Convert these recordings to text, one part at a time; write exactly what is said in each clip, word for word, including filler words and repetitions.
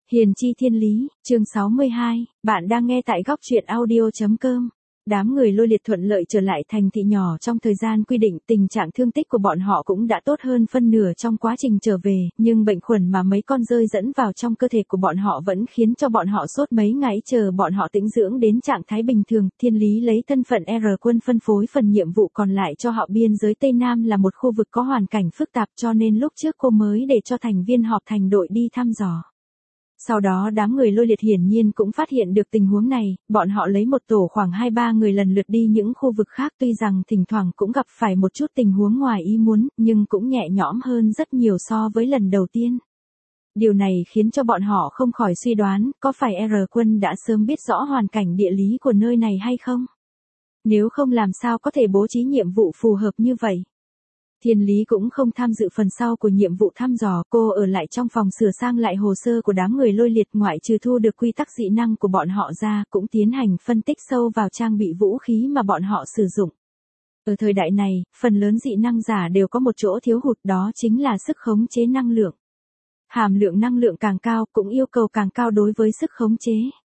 Hiền chi thiên lý, chương sáu mươi hai, bạn đang nghe tại góc truyện audio.com. Đám người Lôi Liệt thuận lợi trở lại thành thị nhỏ trong thời gian quy định, tình trạng thương tích của bọn họ cũng đã tốt hơn phân nửa trong quá trình trở về, nhưng bệnh khuẩn mà mấy con rơi dẫn vào trong cơ thể của bọn họ vẫn khiến cho bọn họ sốt mấy ngày. Chờ bọn họ tĩnh dưỡng đến trạng thái bình thường, Thiên Lý lấy thân phận R quân phân phối phần nhiệm vụ còn lại cho họ. Biên giới Tây Nam là một khu vực có hoàn cảnh phức tạp, cho nên lúc trước cô mới để cho thành viên họp thành đội đi thăm dò. Sau đó đám người Lôi Liệt hiển nhiên cũng phát hiện được tình huống này, bọn họ lấy một tổ khoảng hai ba người lần lượt đi những khu vực khác, tuy rằng thỉnh thoảng cũng gặp phải một chút tình huống ngoài ý muốn, nhưng cũng nhẹ nhõm hơn rất nhiều so với lần đầu tiên. Điều này khiến cho bọn họ không khỏi suy đoán, có phải R quân đã sớm biết rõ hoàn cảnh địa lý của nơi này hay không? Nếu không làm sao có thể bố trí nhiệm vụ phù hợp như vậy? Thiên Lý cũng không tham dự phần sau của nhiệm vụ thăm dò, cô ở lại trong phòng sửa sang lại hồ sơ của đám người Lôi Liệt, ngoại trừ thu được quy tắc dị năng của bọn họ ra, cũng tiến hành phân tích sâu vào trang bị vũ khí mà bọn họ sử dụng. Ở thời đại này, phần lớn dị năng giả đều có một chỗ thiếu hụt, đó chính là sức khống chế năng lượng. Hàm lượng năng lượng càng cao, cũng yêu cầu càng cao đối với sức khống chế.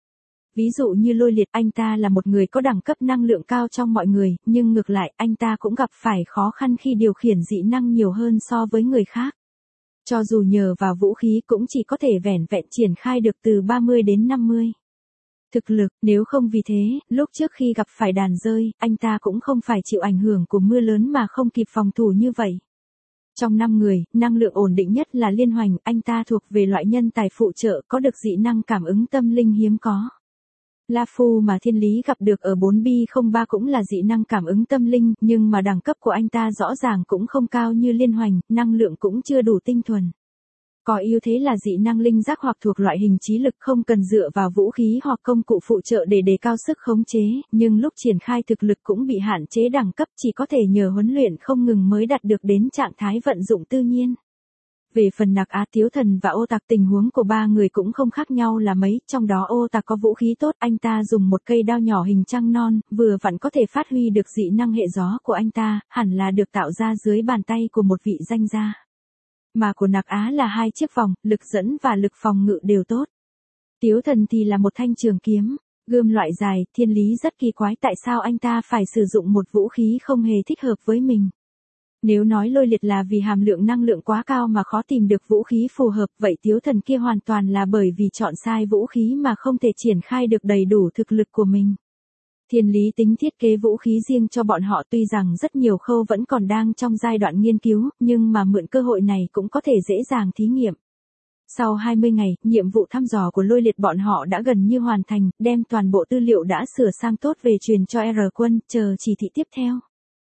Ví dụ như Lôi Liệt, anh ta là một người có đẳng cấp năng lượng cao trong mọi người, nhưng ngược lại, anh ta cũng gặp phải khó khăn khi điều khiển dị năng nhiều hơn so với người khác. Cho dù nhờ vào vũ khí cũng chỉ có thể vẻn vẹn triển khai được từ ba mươi đến năm mươi. Thực lực, nếu không vì thế, lúc trước khi gặp phải đàn rơi, anh ta cũng không phải chịu ảnh hưởng của mưa lớn mà không kịp phòng thủ như vậy. Trong năm người, năng lượng ổn định nhất là Liên Hoành, anh ta thuộc về loại nhân tài phụ trợ, có được dị năng cảm ứng tâm linh hiếm có. La Phu mà Thiên Lý gặp được ở bốn B không ba cũng là dị năng cảm ứng tâm linh, nhưng mà đẳng cấp của anh ta rõ ràng cũng không cao như Liên Hoành, năng lượng cũng chưa đủ tinh thuần. Có ưu thế là dị năng linh giác hoặc thuộc loại hình trí lực, không cần dựa vào vũ khí hoặc công cụ phụ trợ để đề cao sức khống chế, nhưng lúc triển khai thực lực cũng bị hạn chế đẳng cấp, chỉ có thể nhờ huấn luyện không ngừng mới đạt được đến trạng thái vận dụng tự nhiên. Về phần Nặc Á, Tiếu Thần và Ô Tặc, tình huống của ba người cũng không khác nhau là mấy, trong đó Ô Tặc có vũ khí tốt, anh ta dùng một cây đao nhỏ hình trăng non, vừa vặn có thể phát huy được dị năng hệ gió của anh ta, hẳn là được tạo ra dưới bàn tay của một vị danh gia. Mà của Nặc Á là hai chiếc vòng, lực dẫn và lực phòng ngự đều tốt. Tiếu Thần thì là một thanh trường kiếm, gươm loại dài. Thiên Lý rất kỳ quái tại sao anh ta phải sử dụng một vũ khí không hề thích hợp với mình. Nếu nói Lôi Liệt là vì hàm lượng năng lượng quá cao mà khó tìm được vũ khí phù hợp, vậy Tiếu Thần kia hoàn toàn là bởi vì chọn sai vũ khí mà không thể triển khai được đầy đủ thực lực của mình. Thiên Lý tính thiết kế vũ khí riêng cho bọn họ, tuy rằng rất nhiều khâu vẫn còn đang trong giai đoạn nghiên cứu, nhưng mà mượn cơ hội này cũng có thể dễ dàng thí nghiệm. Sau hai mươi ngày, nhiệm vụ thăm dò của Lôi Liệt bọn họ đã gần như hoàn thành, đem toàn bộ tư liệu đã sửa sang tốt về truyền cho R quân, chờ chỉ thị tiếp theo.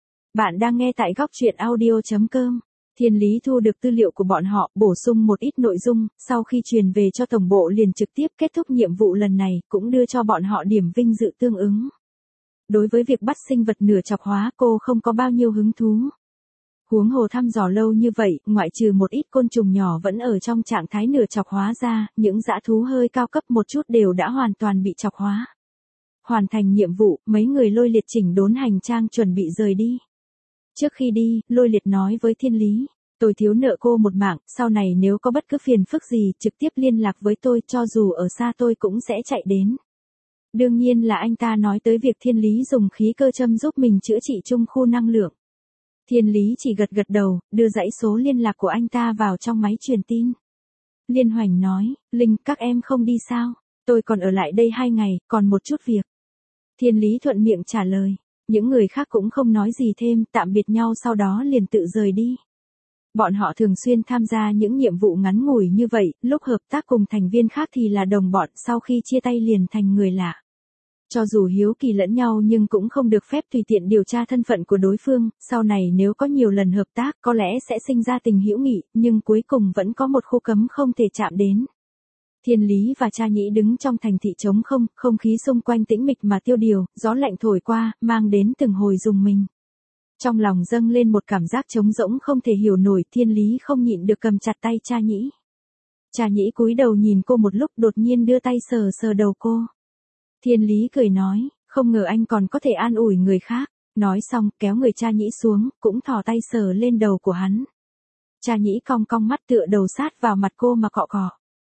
Bạn đang nghe tại góc truyện audio.com. Thiên Lý thu được tư liệu của bọn họ, bổ sung một ít nội dung, sau khi truyền về cho tổng bộ liền trực tiếp kết thúc nhiệm vụ lần này, cũng đưa cho bọn họ điểm vinh dự tương ứng. Đối với việc bắt sinh vật nửa chọc hóa, cô không có bao nhiêu hứng thú. Huống hồ thăm dò lâu như vậy, ngoại trừ một ít côn trùng nhỏ vẫn ở trong trạng thái nửa chọc hóa ra, những dã thú hơi cao cấp một chút đều đã hoàn toàn bị chọc hóa. Hoàn thành nhiệm vụ, mấy người Lôi Liệt chỉnh đốn hành trang chuẩn bị rời đi. Trước khi đi, Lôi Liệt nói với Thiên Lý, tôi thiếu nợ cô một mạng, sau này nếu có bất cứ phiền phức gì, trực tiếp liên lạc với tôi, cho dù ở xa tôi cũng sẽ chạy đến. Đương nhiên là anh ta nói tới việc Thiên Lý dùng khí cơ châm giúp mình chữa trị chung khu năng lượng. Thiên Lý chỉ gật gật đầu, đưa dãy số liên lạc của anh ta vào trong máy truyền tin. Liên Hoành nói, Linh, các em không đi sao? Tôi còn ở lại đây hai ngày, còn một chút việc. Thiên Lý thuận miệng trả lời. Những người khác cũng không nói gì thêm, tạm biệt nhau sau đó liền tự rời đi. Bọn họ thường xuyên tham gia những nhiệm vụ ngắn ngủi như vậy, lúc hợp tác cùng thành viên khác thì là đồng bọn, sau khi chia tay liền thành người lạ. Cho dù hiếu kỳ lẫn nhau nhưng cũng không được phép tùy tiện điều tra thân phận của đối phương, sau này nếu có nhiều lần hợp tác có lẽ sẽ sinh ra tình hữu nghị, nhưng cuối cùng vẫn có một khu cấm không thể chạm đến. Thiên Lý và Cha Nhĩ đứng trong thành thị trống không, không khí xung quanh tĩnh mịch mà tiêu điều, gió lạnh thổi qua, mang đến từng hồi rùng mình. Trong lòng dâng lên một cảm giác trống rỗng không thể hiểu nổi, Thiên Lý không nhịn được cầm chặt tay Cha Nhĩ. Cha Nhĩ cúi đầu nhìn cô một lúc, đột nhiên đưa tay sờ sờ đầu cô. Thiên Lý cười nói, không ngờ anh còn có thể an ủi người khác. Nói xong, kéo người Cha Nhĩ xuống, cũng thò tay sờ lên đầu của hắn. Cha Nhĩ cong cong mắt tựa đầu sát vào mặt cô mà cọ cọ.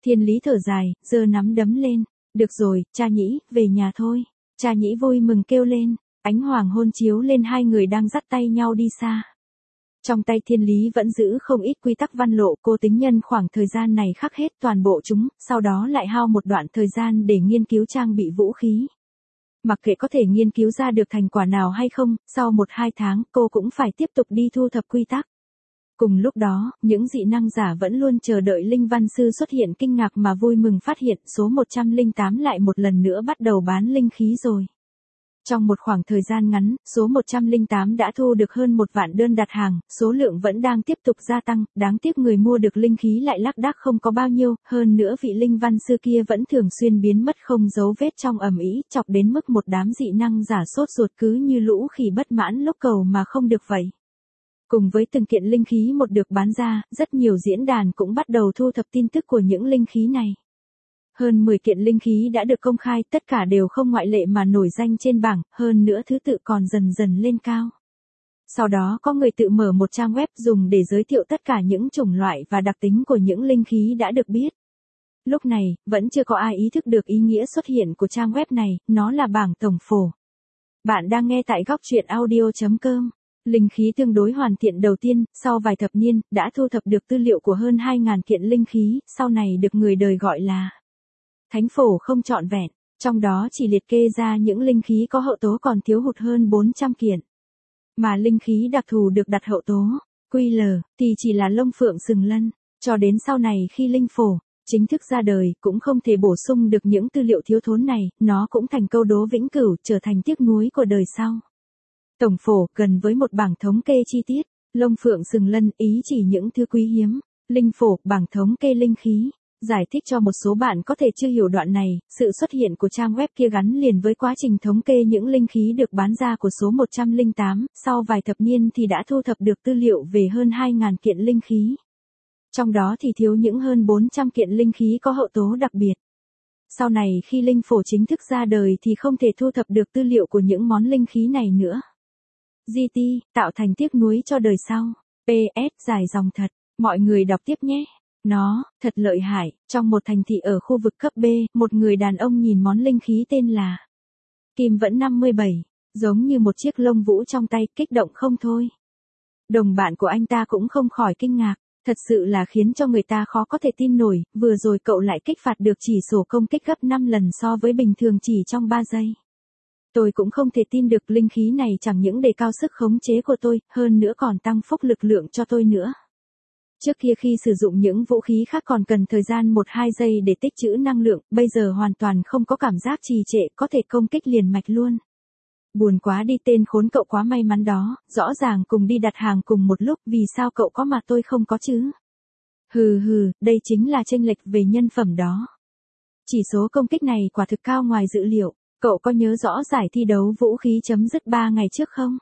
Thiên Lý thở dài, giơ nắm đấm lên. Được rồi, cha nhĩ, về nhà thôi. Cha nhĩ vui mừng kêu lên, ánh hoàng hôn chiếu lên hai người đang dắt tay nhau đi xa. Trong tay Thiên Lý vẫn giữ không ít quy tắc văn lộ, cô tính nhân khoảng thời gian này khắc hết toàn bộ chúng, sau đó lại hao một đoạn thời gian để nghiên cứu trang bị vũ khí. Mặc kệ có thể nghiên cứu ra được thành quả nào hay không, sau một hai tháng cô cũng phải tiếp tục đi thu thập quy tắc. Cùng lúc đó, những dị năng giả vẫn luôn chờ đợi Linh Văn Sư xuất hiện kinh ngạc mà vui mừng phát hiện số một trăm lẻ tám lại một lần nữa bắt đầu bán linh khí rồi. Trong một khoảng thời gian ngắn, số một trăm lẻ tám đã thu được hơn một vạn đơn đặt hàng, số lượng vẫn đang tiếp tục gia tăng, đáng tiếc người mua được linh khí lại lác đác không có bao nhiêu, hơn nữa vị Linh Văn Sư kia vẫn thường xuyên biến mất không dấu vết trong ầm ĩ, chọc đến mức một đám dị năng giả sốt ruột cứ như lũ khỉ bất mãn lúc cầu mà không được vậy. Cùng với từng kiện linh khí một được bán ra, rất nhiều diễn đàn cũng bắt đầu thu thập tin tức của những linh khí này. Hơn mười kiện linh khí đã được công khai, tất cả đều không ngoại lệ mà nổi danh trên bảng, hơn nữa thứ tự còn dần dần lên cao. Sau đó có người tự mở một trang web dùng để giới thiệu tất cả những chủng loại và đặc tính của những linh khí đã được biết. Lúc này, vẫn chưa có ai ý thức được ý nghĩa xuất hiện của trang web này, nó là bảng tổng phổ. Bạn đang nghe tại góc truyện audio chấm com. Linh khí tương đối hoàn thiện đầu tiên, sau vài thập niên, đã thu thập được tư liệu của hơn hai nghìn kiện linh khí, sau này được người đời gọi là Thánh phổ không trọn vẹn, trong đó chỉ liệt kê ra những linh khí có hậu tố còn thiếu hụt hơn bốn trăm kiện. Mà linh khí đặc thù được đặt hậu tố, quy lờ, thì chỉ là lông phượng sừng lân, cho đến sau này khi linh phổ chính thức ra đời, cũng không thể bổ sung được những tư liệu thiếu thốn này, nó cũng thành câu đố vĩnh cửu, trở thành tiếc nuối của đời sau. Tổng phổ, gần với một bảng thống kê chi tiết, lông phượng sừng lân, ý chỉ những thứ quý hiếm, linh phổ, bảng thống kê linh khí. Giải thích cho một số bạn có thể chưa hiểu đoạn này, sự xuất hiện của trang web kia gắn liền với quá trình thống kê những linh khí được bán ra của số một trăm lẻ tám, sau vài thập niên thì đã thu thập được tư liệu về hơn hai nghìn kiện linh khí. Trong đó thì thiếu những hơn bốn trăm kiện linh khí có hậu tố đặc biệt. Sau này khi linh phổ chính thức ra đời thì không thể thu thập được tư liệu của những món linh khí này nữa. giê tê, tạo thành tiếc nuối cho đời sau. pê ét dài dòng thật, mọi người đọc tiếp nhé. Nó, thật lợi hại, trong một thành thị ở khu vực cấp B, một người đàn ông nhìn món linh khí tên là Kim Vẫn năm mươi bảy, giống như một chiếc lông vũ trong tay, kích động không thôi. Đồng bạn của anh ta cũng không khỏi kinh ngạc, thật sự là khiến cho người ta khó có thể tin nổi, vừa rồi cậu lại kích phạt được chỉ số công kích gấp năm lần so với bình thường chỉ trong ba giây. Tôi cũng không thể tin được linh khí này chẳng những đề cao sức khống chế của tôi, hơn nữa còn tăng phúc lực lượng cho tôi nữa. Trước kia khi sử dụng những vũ khí khác còn cần thời gian một hai giây để tích trữ năng lượng, bây giờ hoàn toàn không có cảm giác trì trệ, có thể công kích liền mạch luôn. Buồn quá đi, tên khốn cậu quá may mắn đó, rõ ràng cùng đi đặt hàng cùng một lúc, vì sao cậu có mà tôi không có chứ? Hừ hừ, đây chính là chênh lệch về nhân phẩm đó. Chỉ số công kích này quả thực cao ngoài dự liệu, cậu có nhớ rõ giải thi đấu vũ khí chấm dứt ba ngày trước không?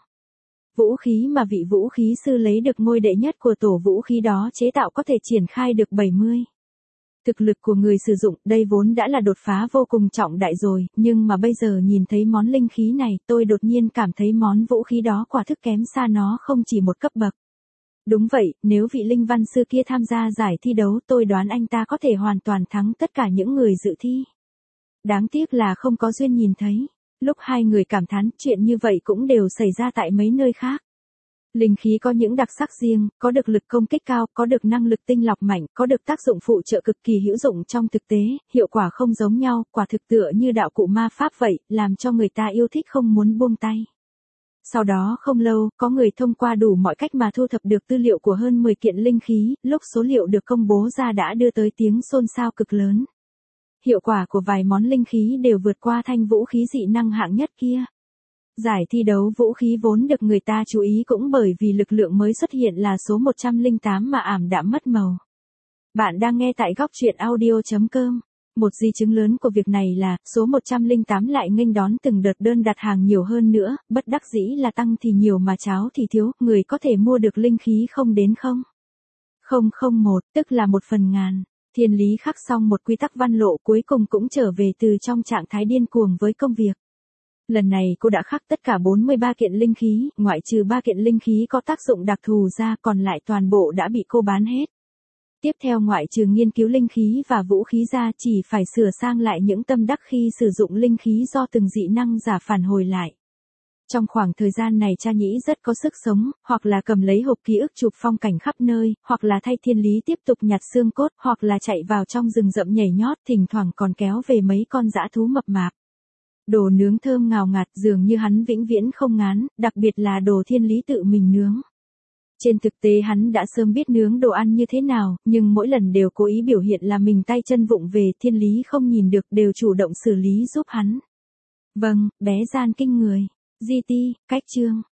Vũ khí mà vị vũ khí sư lấy được ngôi đệ nhất của tổ vũ khí đó chế tạo có thể triển khai được bảy mươi. Thực lực của người sử dụng, đây vốn đã là đột phá vô cùng trọng đại rồi, nhưng mà bây giờ nhìn thấy món linh khí này, tôi đột nhiên cảm thấy món vũ khí đó quả thực kém xa nó không chỉ một cấp bậc. Đúng vậy, nếu vị Linh Văn Sư kia tham gia giải thi đấu, tôi đoán anh ta có thể hoàn toàn thắng tất cả những người dự thi. Đáng tiếc là không có duyên nhìn thấy. Lúc hai người cảm thán, chuyện như vậy cũng đều xảy ra tại mấy nơi khác. Linh khí có những đặc sắc riêng, có được lực công kích cao, có được năng lực tinh lọc mạnh, có được tác dụng phụ trợ cực kỳ hữu dụng trong thực tế, hiệu quả không giống nhau, quả thực tựa như đạo cụ ma pháp vậy, làm cho người ta yêu thích không muốn buông tay. Sau đó không lâu, có người thông qua đủ mọi cách mà thu thập được tư liệu của hơn mười kiện linh khí, lúc số liệu được công bố ra đã đưa tới tiếng xôn xao cực lớn. Hiệu quả của vài món linh khí đều vượt qua thanh vũ khí dị năng hạng nhất kia. Giải thi đấu vũ khí vốn được người ta chú ý cũng bởi vì lực lượng mới xuất hiện là số một trăm lẻ tám mà ảm đạm mất màu. Bạn đang nghe tại góc truyện audio chấm com. Một di chứng lớn của việc này là, số một trăm lẻ tám lại nghênh đón từng đợt đơn đặt hàng nhiều hơn nữa, bất đắc dĩ là tăng thì nhiều mà cháo thì thiếu, người có thể mua được linh khí không đến không. không không một, tức là một phần ngàn. Thiên Lý khắc xong một quy tắc văn lộ cuối cùng cũng trở về từ trong trạng thái điên cuồng với công việc. Lần này cô đã khắc tất cả bốn mươi ba kiện linh khí, ngoại trừ ba kiện linh khí có tác dụng đặc thù ra, còn lại toàn bộ đã bị cô bán hết. Tiếp theo ngoại trừ nghiên cứu linh khí và vũ khí ra chỉ phải sửa sang lại những tâm đắc khi sử dụng linh khí do từng dị năng giả phản hồi lại. Trong khoảng thời gian này cha nhĩ rất có sức sống, hoặc là cầm lấy hộp ký ức chụp phong cảnh khắp nơi, hoặc là thay thiên lý tiếp tục nhặt xương cốt, hoặc là chạy vào trong rừng rậm nhảy nhót, thỉnh thoảng còn kéo về mấy con dã thú mập mạp. Đồ nướng thơm ngào ngạt dường như hắn vĩnh viễn không ngán, đặc biệt là đồ thiên lý tự mình nướng. Trên thực tế hắn đã sớm biết nướng đồ ăn như thế nào, nhưng mỗi lần đều cố ý biểu hiện là mình tay chân vụng về, thiên lý không nhìn được đều chủ động xử lý giúp hắn. Vâng, bé gian kinh người. gi ti, cách chương.